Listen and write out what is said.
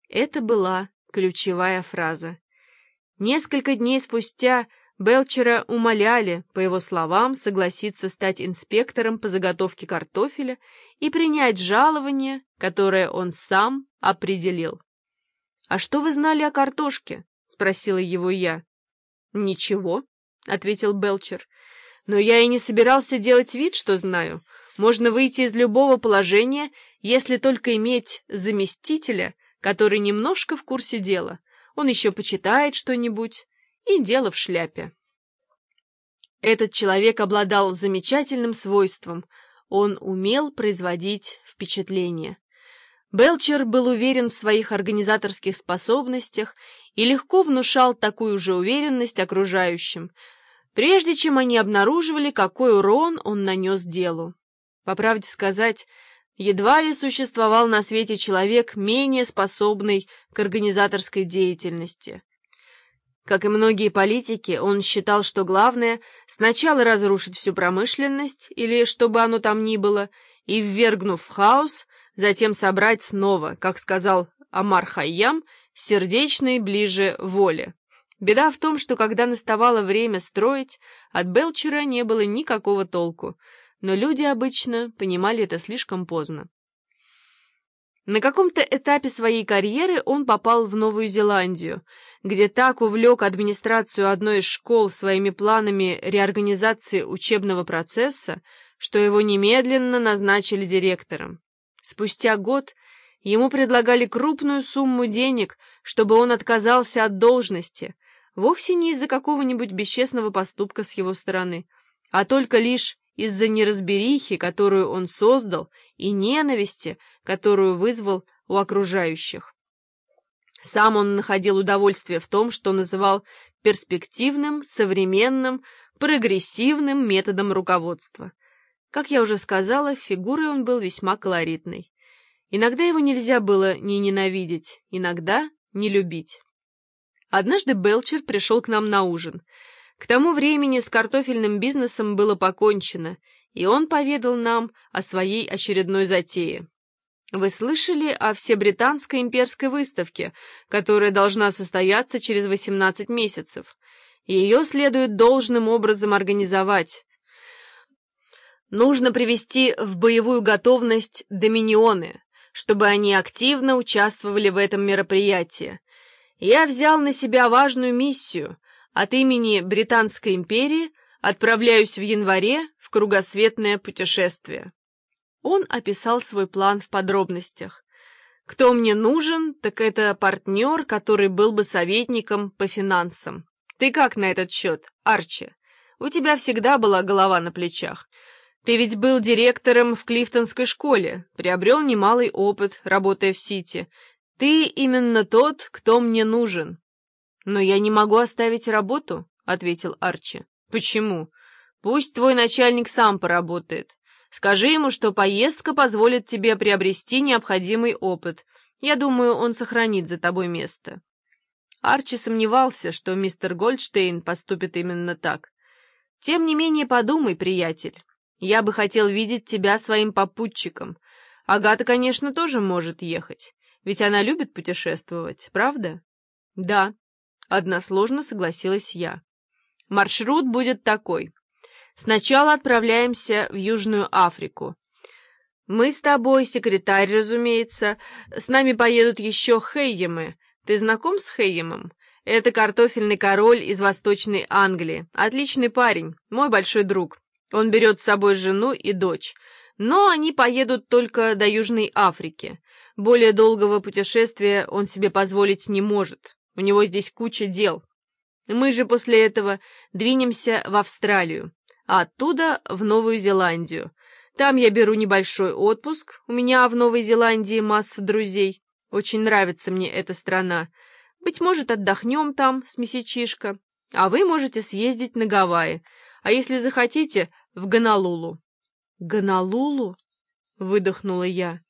Это была ключевая фраза. Несколько дней спустя Белчера умоляли, по его словам, согласиться стать инспектором по заготовке картофеля и принять жалование, которое он сам определил. «А что вы знали о картошке?» — спросила его я. «Ничего», — ответил Белчер. «Но я и не собирался делать вид, что знаю. Можно выйти из любого положения, если только иметь заместителя, который немножко в курсе дела. Он еще почитает что-нибудь, и дело в шляпе». Этот человек обладал замечательным свойством. Он умел производить впечатление. Белчер был уверен в своих организаторских способностях и легко внушал такую же уверенность окружающим, прежде чем они обнаруживали, какой урон он нанес делу. По правде сказать, едва ли существовал на свете человек, менее способный к организаторской деятельности. Как и многие политики, он считал, что главное сначала разрушить всю промышленность, или что бы оно там ни было, и, ввергнув в хаос, затем собрать снова, как сказал Омар Хайям, сердечной ближе воле. Беда в том, что когда наставало время строить, от Белчера не было никакого толку, но люди обычно понимали это слишком поздно. На каком-то этапе своей карьеры он попал в Новую Зеландию, где так увлек администрацию одной из школ своими планами реорганизации учебного процесса, что его немедленно назначили директором. Спустя год ему предлагали крупную сумму денег, чтобы он отказался от должности, вовсе не из-за какого-нибудь бесчестного поступка с его стороны, а только лишь из-за неразберихи, которую он создал, и ненависти, которую вызвал у окружающих. Сам он находил удовольствие в том, что называл перспективным, современным, прогрессивным методом руководства. Как я уже сказала, фигурой он был весьма колоритной. Иногда его нельзя было не ненавидеть, иногда не любить. Однажды Белчер пришел к нам на ужин. К тому времени с картофельным бизнесом было покончено, и он поведал нам о своей очередной затее. «Вы слышали о Всебританской имперской выставке, которая должна состояться через 18 месяцев? Ее следует должным образом организовать. Нужно привести в боевую готовность доминионы, чтобы они активно участвовали в этом мероприятии. Я взял на себя важную миссию. От имени Британской империи отправляюсь в январе в кругосветное путешествие». Он описал свой план в подробностях. «Кто мне нужен, так это партнер, который был бы советником по финансам. Ты как на этот счет, Арчи? У тебя всегда была голова на плечах. Ты ведь был директором в Клифтонской школе, приобрел немалый опыт, работая в Сити. Ты именно тот, кто мне нужен». «Но я не могу оставить работу», — ответил Арчи. «Почему? Пусть твой начальник сам поработает. Скажи ему, что поездка позволит тебе приобрести необходимый опыт. Я думаю, он сохранит за тобой место». Арчи сомневался, что мистер Гольдштейн поступит именно так. «Тем не менее, подумай, приятель. Я бы хотел видеть тебя своим попутчиком. Агата, конечно, тоже может ехать, ведь она любит путешествовать, правда?» «Да», — односложно согласилась я. «Маршрут будет такой. Сначала отправляемся в Южную Африку. Мы с тобой, секретарь, разумеется. С нами поедут еще Хейемы. Ты знаком с Хейемом? Это картофельный король из Восточной Англии. Отличный парень, мой большой друг. Он берет с собой жену и дочь. Но они поедут только до Южной Африки. Более долгого путешествия он себе позволить не может. У него здесь куча дел. Мы же после этого двинемся в Австралию, а оттуда в Новую Зеландию. Там я беру небольшой отпуск. У меня в Новой Зеландии масса друзей. Очень нравится мне эта страна. Быть может, отдохнем там с месячишко. А вы можете съездить на Гавайи. А если захотите, в Гонолулу». «Гонолулу?» — выдохнула я.